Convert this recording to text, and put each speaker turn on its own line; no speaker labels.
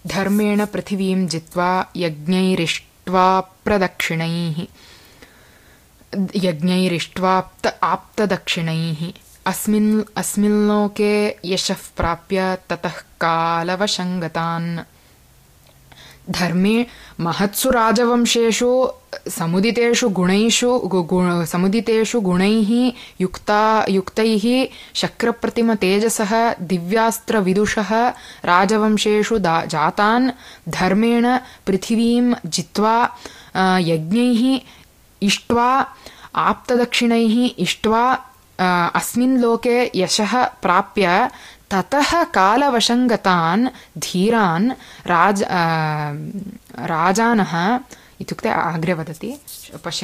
धर्मेण पृथिवीं जित्वा यज्ञैरिष्ट्वा आप्तदक्षिणैः अस्मिल्लोके यशः प्राप्य ततः कालवशङ्गतान्। धर्मे महत्सु राजवंशेषु समुदितेषु गुणैः युक्तैः शक्रप्रतिमतेजसः दिव्यास्त्रविदुषः राजवंशेषु जातान् धर्मेण पृथिवीं जित्वा यज्ञैः इष्ट्वा आप्तदक्षिणैः इष्ट्वा अस्मिन् लोके यशः प्राप्य ततः कालवशङ्गतान् धीरान् राजानः इत्युक्ते अग्रे वदति पश्य।